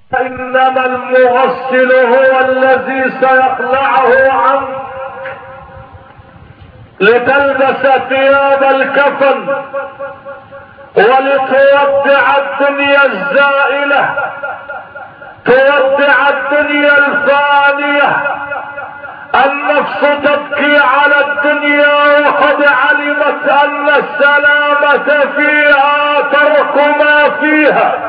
إنما المغسل هو الذي سيخلعه عنك لتلبس ثياب الكفن ولتودع الدنيا الزائلة، تودع الدنيا الفانية. النفس تبكي على الدنيا وقد علمت أن السلامة فيها ترك ما فيها.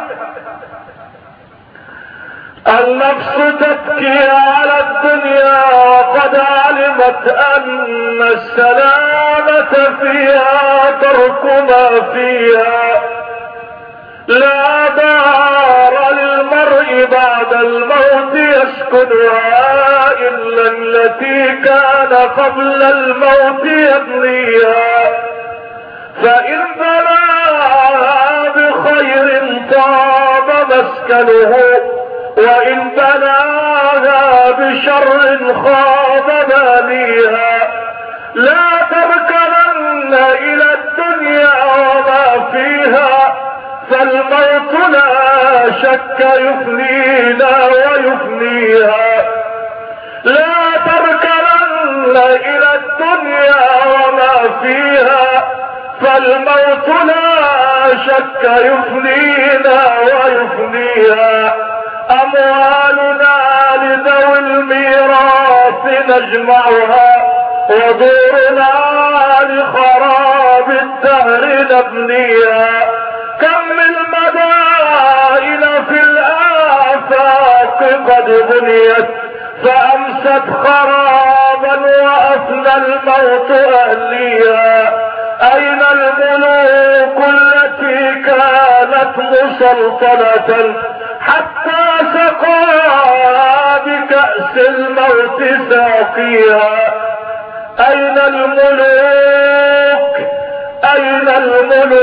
النفس تبكي على الدنيا وقد علمت أن السلامة فيها ترك ما فيها. لا دار للمرء بعد الموت يسكنها إلا التي كان قبل الموت يبنيها، فإن بناها بخير طاب مسكنه، وإن بناها بشر خاب بانيها. لا تركنن إلى الدنيا وما فيها، فالموت لا شك يفنينا ويفنيها. لا تركنن إلى الدنيا وما فيها، فالموت لا شك يفنينا ويفنيها. أموالنا لذوي الميراث نجمعها، ودورنا لخراب الدهر نبنيها. كم من مدائن في الآفاق قد بنيت فأمست خرابا وأفنى الموت أهليها. أين الملوك التي كانت مسلطنة حتى سقى بكأس الموت ساقيها؟ أين الملوك؟ أين الملوك؟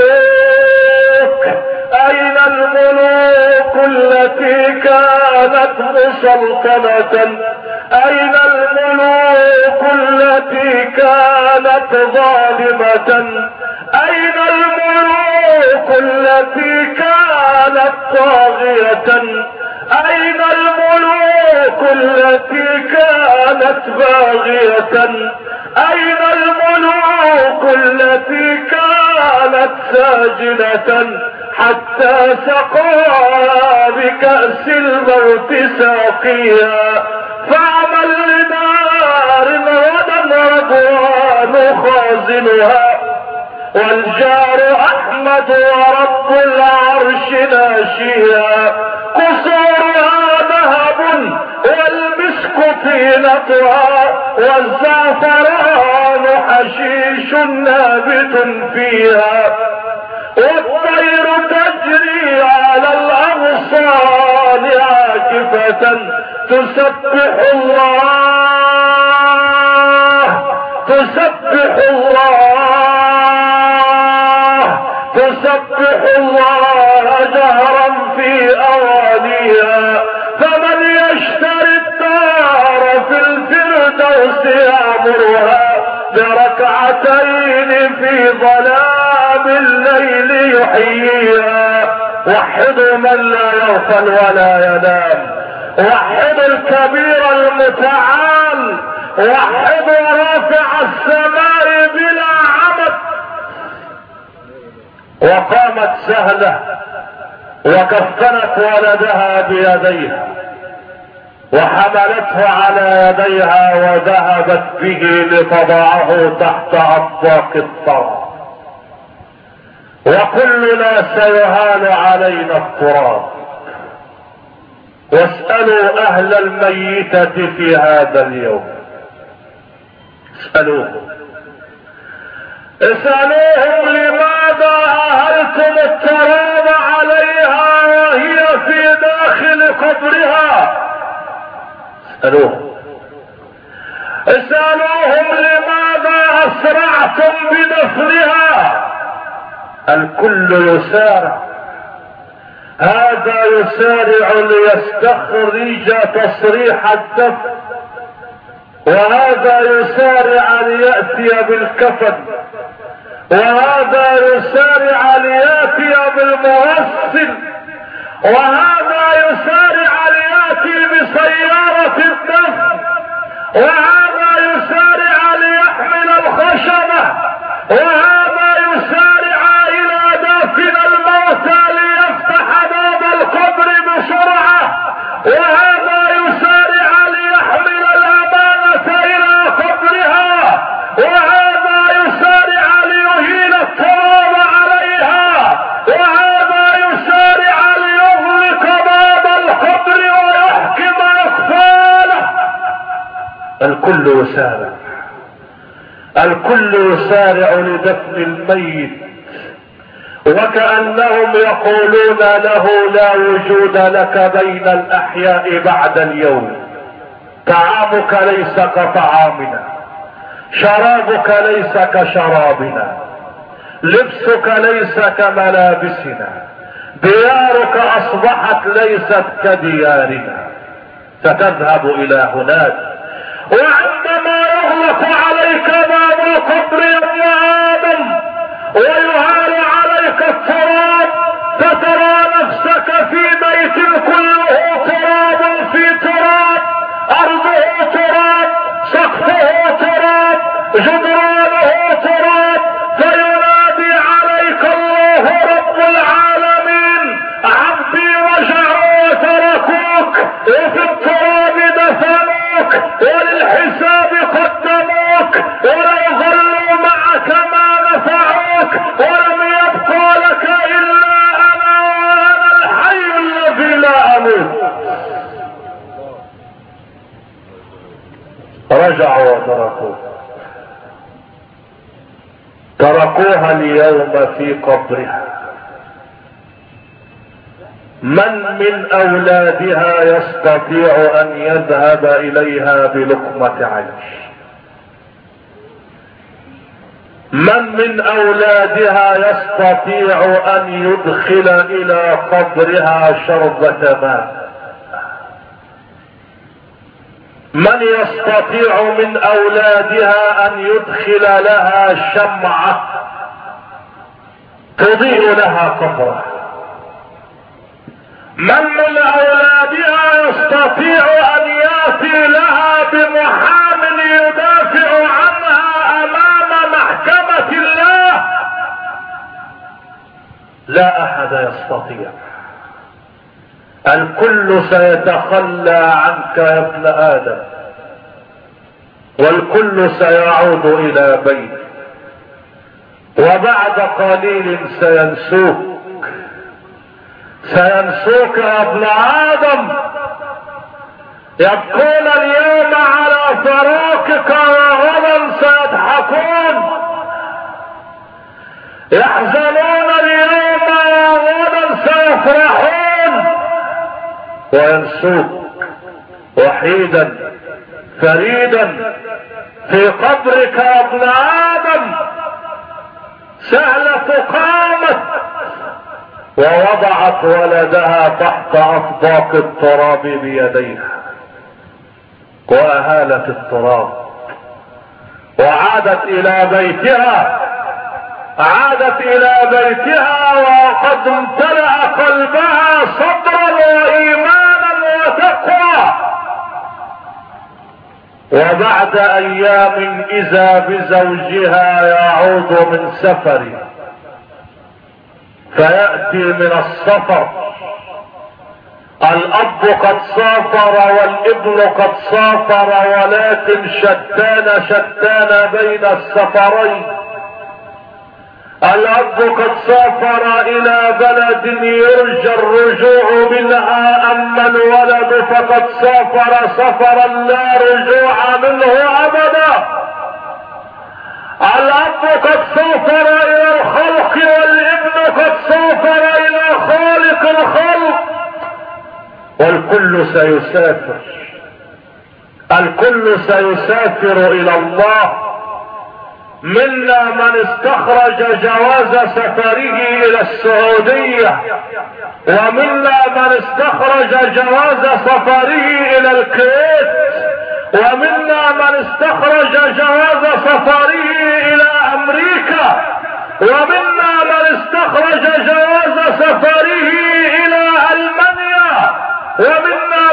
أين الملوك التي كانت مسلطنة؟ أين الملوك التي كانت ظالمة؟ أين الملوك التي كانت طاغية؟ أين الملوك التي كانت باغية؟ أين الملوك التي كانت ساجنة حتى سقى بكأس الموت ساقيها؟ فعمل لدار غدا رضوان خازنها، والجار أحمد ورب العرش ناشيها. قصورها ذهب والمسك طينتها، والزعفران حشيش نابت فيها. والطير تجري على الأغصان عاكفة تسبح الله، تسبح الله، تسبح الله جهرا في أوانيها. فمن يشتري الدار في الفردوس يعمرها بركعتين في ظلام الليل يحييها. وحدوا من لا يغفل ولا ينام، وحدوا الكبير المتعال، وحدوا رافع السماء بلا عمد. وقامت سهلة وكفنت ولدها بيديها وحملته على يديها وذهبت به لتضعه تحت أطباق الثرى. وكلنا سيهان علينا التراب. واسألوا أهل الميتة في هذا اليوم، اسألوهم، اسألوهم لماذا أهلتم التراب عليها وهي في داخل قبرها؟ اسألوهم، اسألوهم لماذا أسرعتم بدفنها؟ الكل يسارع، هذا يسارع ليستخرج تصريح الدفن، وهذا يسارع ليأتي بالكفن، وهذا يسارع ليأتي بالمغسل، وهذا يسارع وهذا يسارع ليحمل الخشبة، وهذا يسارع الى دافن الموتى ليفتح باب القبر بسرعة، وهذا يسارع ليحمل الامانة الى قبرها، وهذا يسارع ليهيل التراب عليها، وهذا يسارع ليغلق باب القبر ويحكم اقفاله. الكل يسارع، الكل يسارع لدفن الميت، وكأنهم يقولون له لا وجود لك بين الأحياء بعد اليوم، طعامك ليس كطعامنا، شرابك ليس كشرابنا، لبسك ليس كملابسنا، ديارك أصبحت ليست كديارنا، ستذهب إلى هناك. وعندما يغلق عليك باب القبر يا ابن آدم ويهال عليك التراب، فترى نفسك في بيت كله تراب في تراب، أرضه تراب، سقفه تراب، جدرانه تراب، فينادي عليك الله رب العالمين: عبدي رجعوا وتركوك، وفي التراب دفنوك، وللحساب قدموك، ولو ظلوا معك ما نفعوك، ولم يبقى لك إلا أنا، وأنا الحي الذي لا أموت. رجعوا وتركوك، تركوها اليوم في قبرها. من أولادها يستطيع أن يذهب إليها بلقمة عيش؟ من أولادها يستطيع أن يدخل إلى قبرها شربة ماء؟ من يستطيع من أولادها أن يدخل لها شمعة تضيء لها قبرها؟ من أولادها يستطيع أن يأتي لها بمحامٍ يدافع عنها أمام محكمة الله؟ لا أحد يستطيع. الكل سيتخلى عنك يا ابن آدم، والكل سيعود إلى بيته، وبعد قليل سينسوك، سينسوك يا ابن آدم. يبكون اليوم على فراقك وغدا سيضحكون، يحزنون اليوم وغدا سيفرحون، وينسوك وحيدا فريدا في قبرك يا ابن آدم. سهلة قامت ووضعت ولدها تحت أطباق التراب بيديها، وأهالت التراب، وعادت إلى بيتها، عادت إلى بيتها وقد امتلأ قلبها صبرا وإيمانا وتقوى. وبعد أيام إذا بزوجها يعود من سفره، فيأتي من السفر، الأب قد سافر والابن قد سافر، ولكن شتان بين السفرين. الأب قد سافر إلى بلد يرجى الرجوع منها، أما الولد فقد سافر سفرا لا رجوع منه أبدا. الأب قد سافر إلى الخلق، والابن قد سافر إلى خالق الخلق، والكل سيسافر، الكل سيسافر إلى الله. منا من استخرج جواز سفره إلى السعودية، ومنا من استخرج جواز سفره إلى الكويت، ومنا من استخرج جواز سفره إلى أمريكا، ومنا من استخرج جواز سفره إلى ألمانيا، ومنا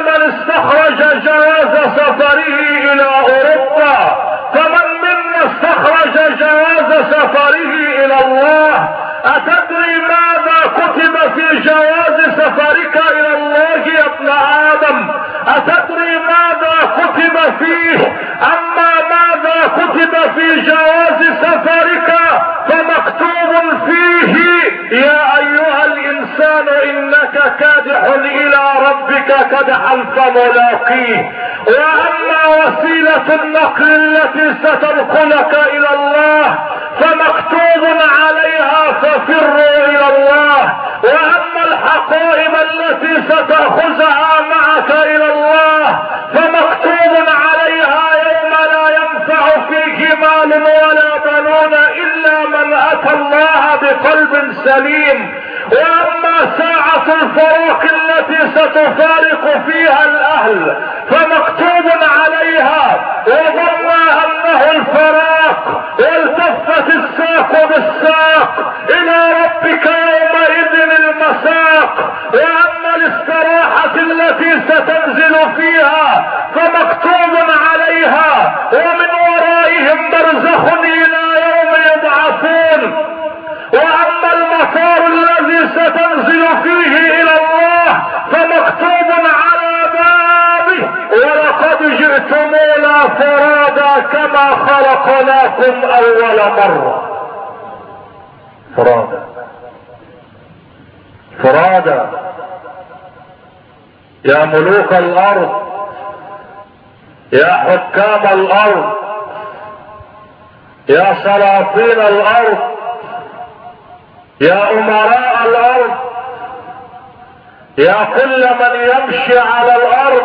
من استخرج جواز سفره الى اوروبا، فمن منا استخرج جواز سفره الى الله. اتدري ماذا كتب في جواز سفرك الى الله يا ابن ادم؟ اتدري ماذا كتب فيه؟ اما ماذا كتب في جواز سفرك فمكتوب فيه: يا ايها الانسان انك كادح الى ربك كدحا فملاقيه. واما وسيلة النقل التي ستنقلك الى الله فمكتوب عليها: ففروا الى الله. واما الحقائب التي ستأخذها معك الى الله فمكتوب عليها: يوم لا ينفع فيه مال ولا بنون الا من اتى الله بقلب سليم. واما ساعة الفراق التي ستفارق فيها الاهل فمكتوب عليها: وظن انه الفراق والتفت الساق بالساق الى ربك يومئذ المساق. واما الاستراحة التي ستنزل فيها فمكتوب عليها: ومن ورائهم برزخ الى يوم يبعثون. واما المطار الذي ستنزل فيه الى الله فمكتوب على بابه: ولقد جئتمونا فرادا كما خلقناكم اول مرة. فرادا فرادا يا ملوك الارض، يا حكام الارض، يا سلاطين الارض، يا امراء الارض، يا كل من يمشي على الارض،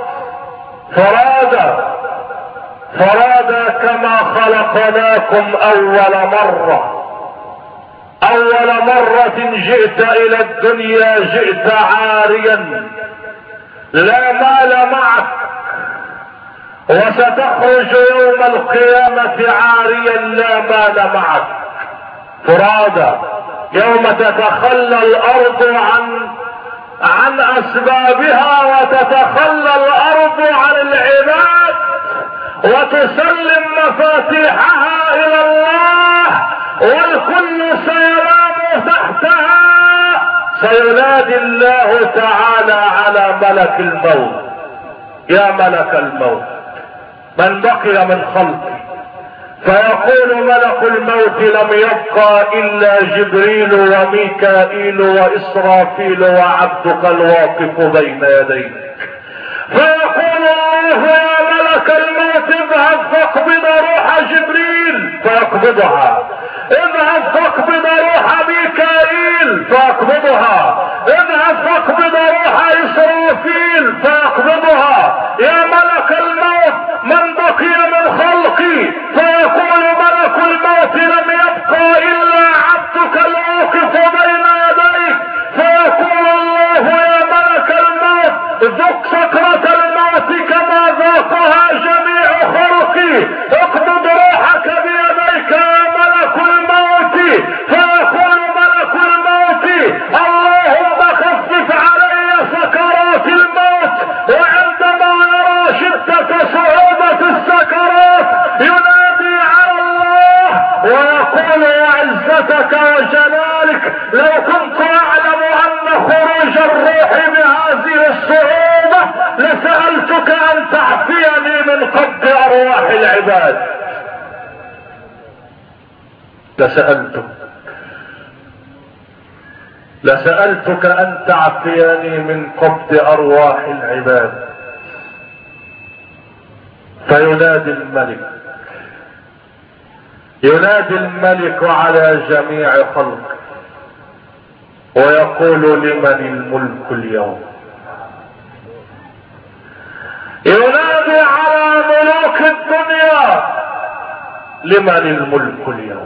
فرادا فرادا كما خلقناكم اول مرة. اول مرة جئت الى الدنيا جئت عاريا لا مال معك، وستخرج يوم القيامة عاريا لا مال معك. فرادا يوم تتخلى الارض عن اسبابها وتتخلى الارض عن العباد وتسلم مفاتيحها الى الله والكل سينام تحتها. سينادي الله تعالى على ملك الموت: يا ملك الموت من بقي من خلقي؟ فيقول ملك الموت: لم يبقى الا جبريل وميكائيل واسرافيل وعبدك الواقف بين يديك. فيقول الله: يا ملك الموت اذهب فاقبض روح جبريل فيقبضها، اذهب فاقبض روح ميكائيل فيقبضها، اذهب فاقبض روح اسرافيل فيقبضها. يا ملك الموت من بقي من خلقي؟ فيقول ملك الموت: لم يبقى الا عبدك الواقف بين يديك. فيقول الله: يا ملك الموت ذق سكرة الموت كما ذاقها جميع خلقي، اقبض روحك بيديك يا ملك الموت. فيقول ملك الموت: اللهم خفف علي سكرات الموت. وعندما يرى شدة صعوبة السكرات ينادي على الله ويقول: وعزتك وجلالك لو كنت اعلم ان خروج الروح بهذه الصعوبة لسألتك ان تعفيني من قبض ارواح العباد. لسألتك ان تعفيني من قبض ارواح العباد. فينادي الملك على جميع خلقه ويقول: لمن الملك اليوم؟ ينادي على ملوك الدنيا: لمن الملك اليوم؟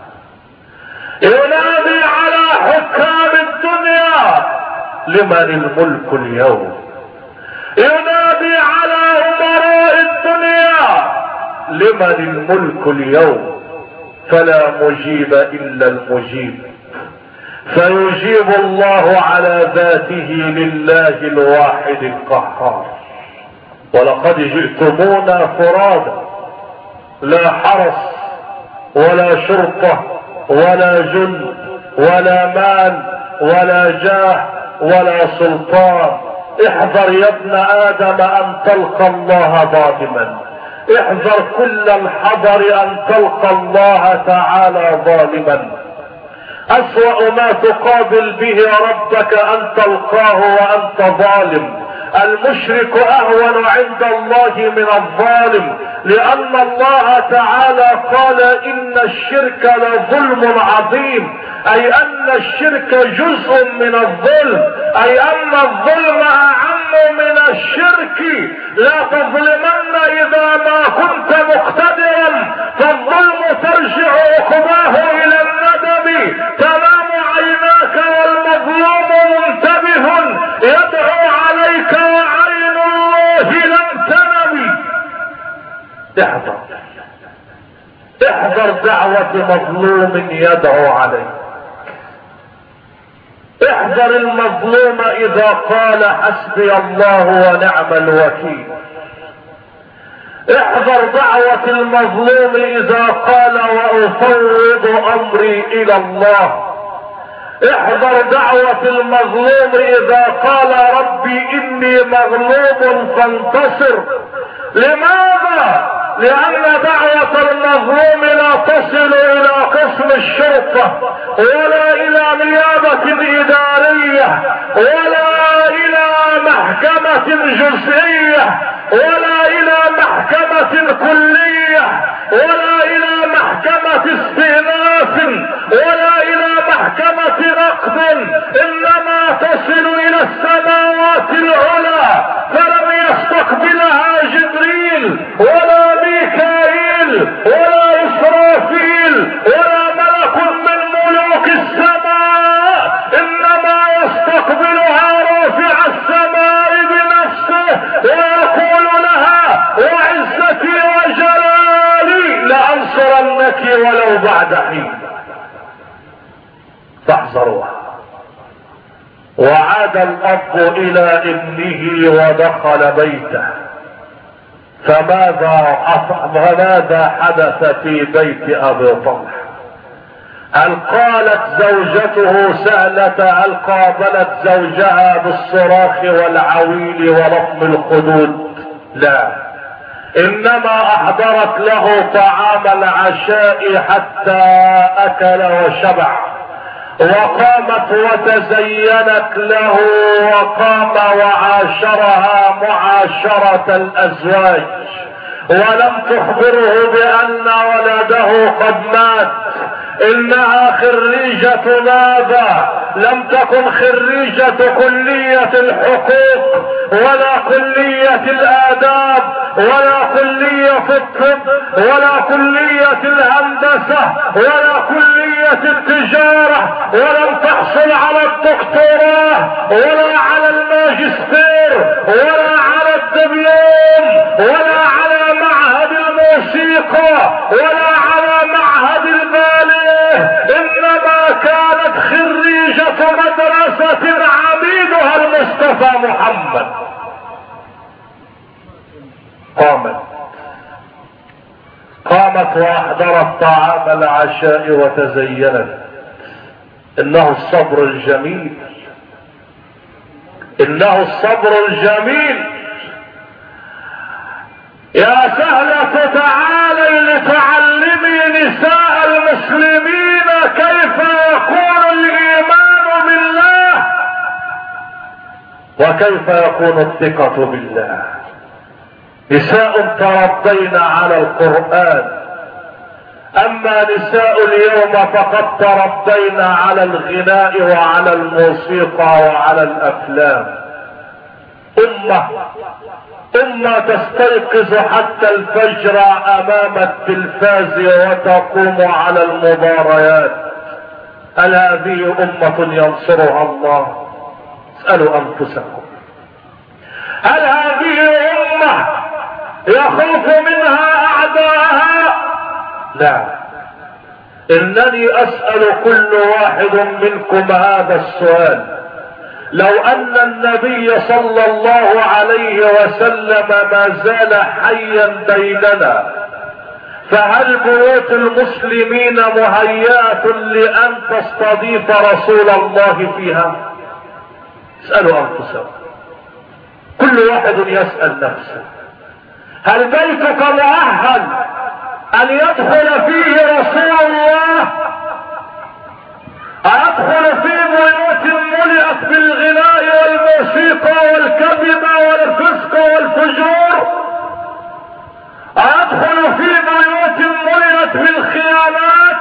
ينادي على حكام الدنيا: لمن الملك اليوم؟ ينادي على امراء الدنيا: لمن الملك اليوم؟ فلا مجيب الا المجيب، فيجيب الله على ذاته لله الواحد القهار. ولقد جئتمونا فرادا لا حرس ولا شرطة ولا جند ولا مال ولا جاه ولا سلطان. احذر يا ابن آدم ان تلقى الله ظالما، احذر كل الحذر ان تلقى الله تعالى ظالما. اسوأ ما تقابل به ربك ان تلقاه وانت ظالم. المشرك اهون عند الله من الظالم، لان الله تعالى قال ان الشرك لظلم عظيم، اي ان الشرك جزء من الظلم، اي ان الظلم اعم من الشرك. لا تظلمن اذا ما كنت مقتدرا، فالظلم ترجع عقباه الى الندم. تنام عيناك والمظلوم منتبه يدعو عليك وعين الله لم تنم. احذر دعوة مظلوم يدعو عليك. احذر المظلوم اذا قال حسبي الله ونعم الوكيل. احذر دعوة المظلوم اذا قال وافوض امري الى الله. احذر دعوة المظلوم اذا قال ربي اني مغلوب فانتصر. لماذا؟ لان دعوة المظلوم لا تصل الى قسم الشرطة ولا الى نيابة ادارية ولا الى محكمة جزئية ولا الى محكمة كلية ولا الى محكمة استئناف ولا الى محكمة نقد، انما تصل الى السماوات العلى. فلم يستقبلها جبريل ولا ميكائيل ولا اسرافيل ولا ملك من ملوك السماء، انما يستقبلها رافع السماء بنفسه ويقول لها وعزتي وجلالي لانصرنك ولو بعد حين. فاحذروها. وعاد الاب الى ابنه ودخل بيته، فماذا حدث في بيت ابي طلحه؟ هل قالت زوجته سهلة، هل قابلت زوجها بالصراخ والعويل ولطم الخدود؟ لا، انما احضرت له طعام العشاء حتى اكل وشبع، وقامت وتزينت له وقام وعاشرها معاشرة الازواج، ولم تخبره بان ولده قد مات. انها خريجة ماذا؟ لم تكن خريجة كلية الحقوق ولا كلية الاداب ولا كلية الطب ولا كلية الهندسة ولا كلية التجارة، ولم تحصل على الدكتوراه ولا على الماجستير ولا على الدبلوم ولا على معهد الموسيقى ولا على معهد الباليه، انما كانت خريجة مدرسة عميدها المصطفى محمد. قامت واحضرت طعام العشاء وتزينت. انه الصبر الجميل، انه الصبر الجميل. يا سهلة تعالي لتعلمي نساء المسلمين كيف يكون الايمان بالله وكيف يكون الثقة بالله. نساء تربين على القرآن، اما نساء اليوم فقد تربين على الغناء وعلى الموسيقى وعلى الافلام. امة تستيقظ حتى الفجر امام التلفاز وتقوم على المباريات. هل هذه امة ينصرها الله؟ اسألوا انفسكم. هل هذه امة يخوف منها اعداءها؟ لا، انني اسأل كل واحد منكم هذا السؤال: لو ان النبي صلى الله عليه وسلم ما زال حيا بيننا، فهل بيوت المسلمين مهيئة لان تستضيف رسول الله فيها؟ اسألوا انفسكم، كل واحد يسأل نفسه: هل بيتك مؤهل ان يدخل فيه رسول الله؟ أدخل في بيوت ملئت بالغناء والموسيقى والكذب والفسق والفجور؟ أدخل في بيوت ملئت بالخيانات؟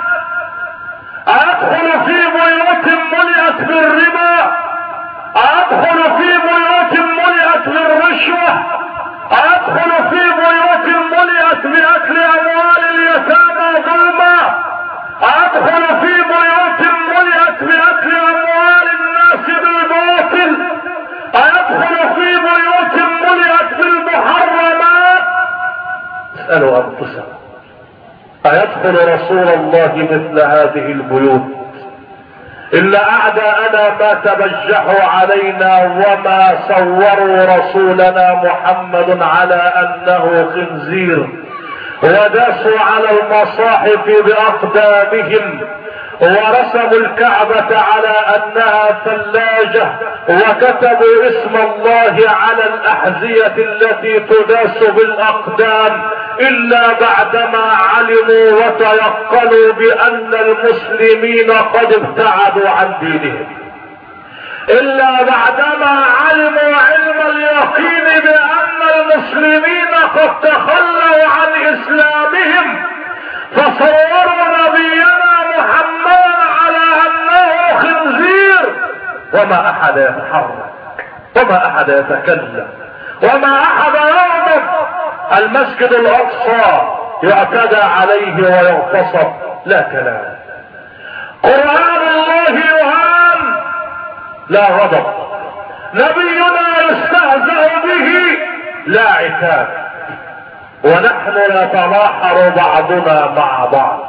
أدخل في بيوت ملئت بالربا؟ أدخل في بيوت ملئت بالرشوة؟ أدخل في بيوت ملئت بأكل أموال اليتامى ظلما؟ أدخل في بيوت ملئت بأكل أموال الناس بالباطل؟ أدخل في بيوت ملئت بالمحرمات؟ اسألوا أنفسكم: أيدخل رسول الله مثل هذه البيوت؟ إلا أعداءنا ما تبجحوا علينا وما صوروا رسولنا محمد على أنه خنزير، وداسوا على المصاحف بأقدامهم، ورسموا الكعبة على أنها ثلاجة، وكتبوا اسم الله على الأحذية التي تداس بالأقدام، إلا بعدما علموا وتيقنوا بأن المسلمين قد ابتعدوا عن دينهم، إلا بعدما علموا علم اليقين بأن المسلمين قد تخلوا عن إسلامهم، فصوروا نبينا محمدا على أنه خنزير، وما أحد يتحرك، وما أحد يتكلم، وما أحد يغضب. المسجد الأقصى يعتدى عليه ويغتصب، لا كلام. قرآن الله يهان، لا غضب. نبينا يستهزأ به، لا عتاب. ونحن نتناحر بعضنا مع بعض،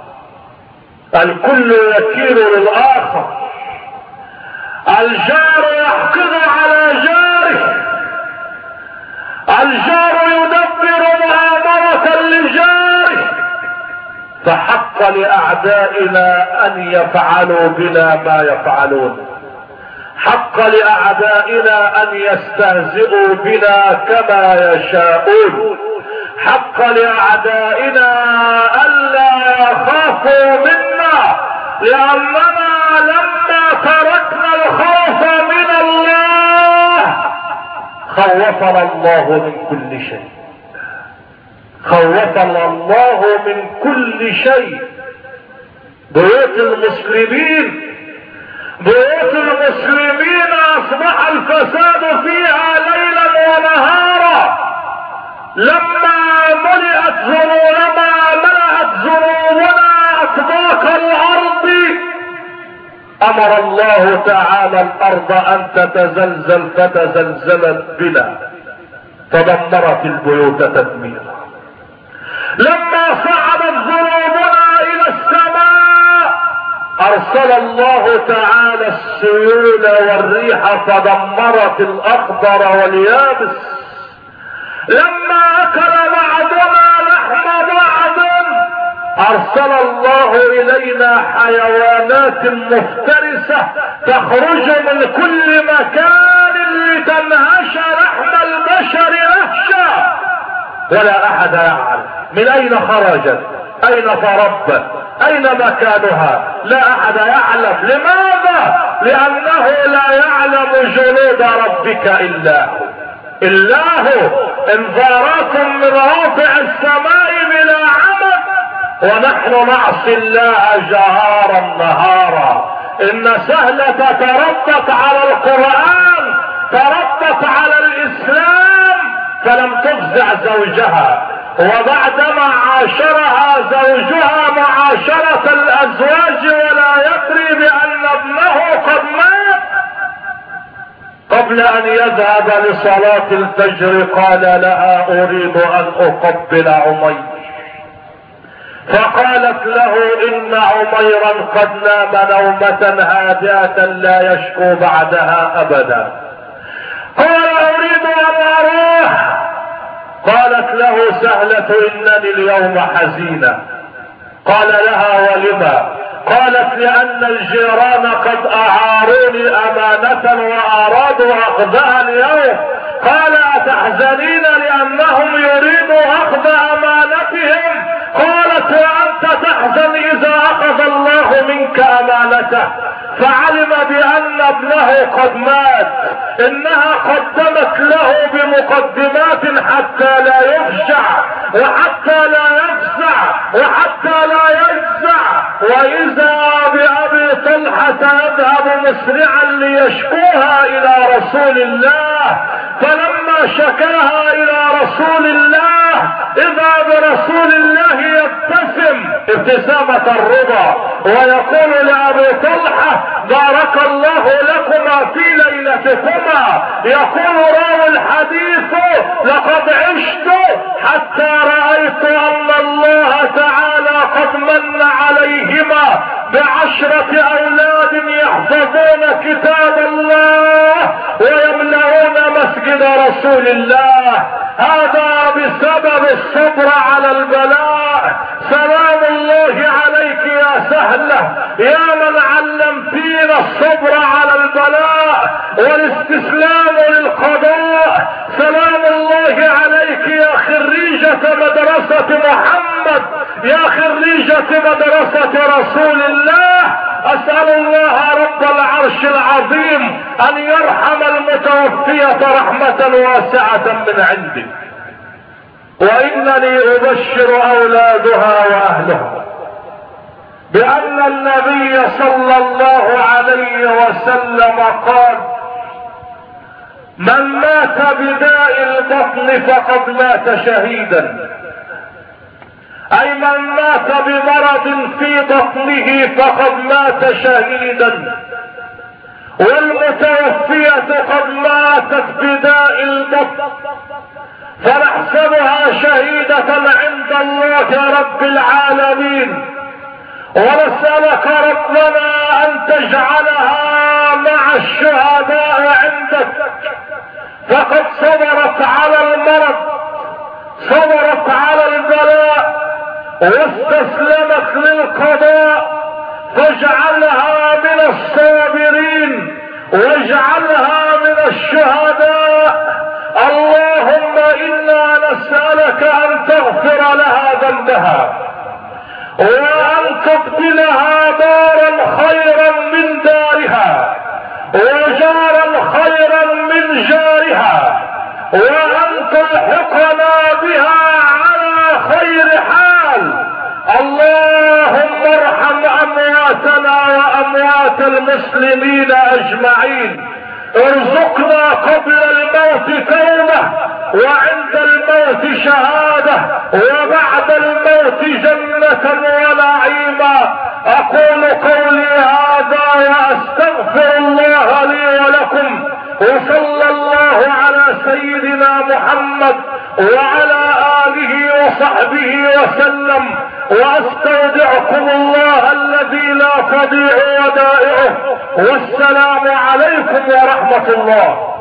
الكل يكيل للآخر، الجار يحقد على جاره، الجار يدبر مؤامرة لجاره، فحق لأعدائنا أن يفعلوا بنا ما يفعلون، حق لأعدائنا أن يستهزئوا بنا كما يشاءون، حق لأعدائنا ألا يخافوا منا، لأننا لما تركنا الخوف من الله خوفنا الله من كل شيء، خوفنا الله من كل شيء. بيوت المسلمين، بيوت المسلمين أصبح الفساد فيها ليلا ونهارا، لما ملأت ذنوبنا أطباق الأرض أمر الله تعالى الأرض أن تتزلزل، فتزلزلت بنا فدمرت البيوت تدميرا. لما صعدت ذنوبنا إلى السماء أرسل الله تعالى السيول والريح فدمرت الأخضر واليابس. لما أكل بعضنا لحم بعض أرسل الله إلينا حيوانات مفترسة تخرج من كل مكان لتنهش لحم البشر نهشا، ولا أحد يعلم من أين خرجت، أين فربت، أين مكانها، لا أحد يعلم. لماذا؟ لأنه لا يعلم جنود ربك إلا هو. انذارات من رافع السماء بلا عمد، ونحن نعصي الله جهارا نهارا. إن سهلة تربت على القرآن، تربت على الإسلام، فلم تفزع زوجها، وبعدما عاشرها زوجها معاشرة الأزواج ولا يدري بأن ابنه قد مات، قبل أن يذهب لصلاة الفجر قال لها أريد أن أقبل عمي، فقالت له ان عميرا قد نام نومة هادئة لا يشكو بعدها ابدا. قال اريد ان اروح. قالت له سهلة انني اليوم حزينة. قال لها ولما؟ قالت لان الجيران قد اعاروني امانة وارادوا اخذها اليوم. قال اتحزنين لانهم يريدوا اخذ امانتهم؟ قالت وانت تحزن اذا اخذ الله منك امانته. فعلم بان ابنه قد مات. انها قدمت له بمقدمات حتى لا يفجع وحتى لا يفزع وحتى لا يجزع. واذا بابي طلحة يذهب مسرعا ليشكوها الى رسول الله. فلما شكاها الى رسول الله اذا برسول الله يبتسم ابتسامة الرضا ويقول لابي طلحة بارك الله لكما في ليلتكما. يقول راوي الحديث لقد عشت حتى رأيت ان الله تعالى قد من عليهما ب10 اولاد يحفظون كتاب الله ويملؤون مسجد رسول الله. هذا بسبب الصبر على البلاء. سلام الله عليك يا سهلة يا من علمتينا الصبر على البلاء والاستسلام للقضاء. سلام الله عليك يا خريجة مدرسة محمد يا خريجة مدرسة رسول الله. اسأل الله رب العرش العظيم ان يرحم المتوفية رحمة واسعة من عنده. وانني ابشر اولادها واهلها بان النبي صلى الله عليه وسلم قال من مات بداء البطن فقد مات شهيدا. اي من مات بمرض في بطنه فقد مات شهيدا. والمتوفية قد ماتت بداء البطن فنحسبها شهيدة عند الله رب العالمين. ونسألك ربنا ان تجعلها مع الشهداء عندك. فقد صبرت على المرض صبرت على البلاء واستسلمت للقضاء. فاجعلها من الصابرين واجعلها من الشهداء. اللهم انا نسألك ان تغفر لها ذنبها وان تبدلها دارا خيرا من دارها وجارا خيرا من جارها وان تلحقنا بها على خير حال. اللهم ارحم امواتنا واموات المسلمين اجمعين. ارزقنا قبل الموت توبة وعند الموت شهادة وبعد الموت جنة ونعيما. اقول قولي هذا واستغفر الله لي ولكم. وصلى الله على سيدنا محمد وعلى آله وصحبه وسلم. واستودعكم الله الذي لا تضيع ودائعه. والسلام عليكم ورحمة الله.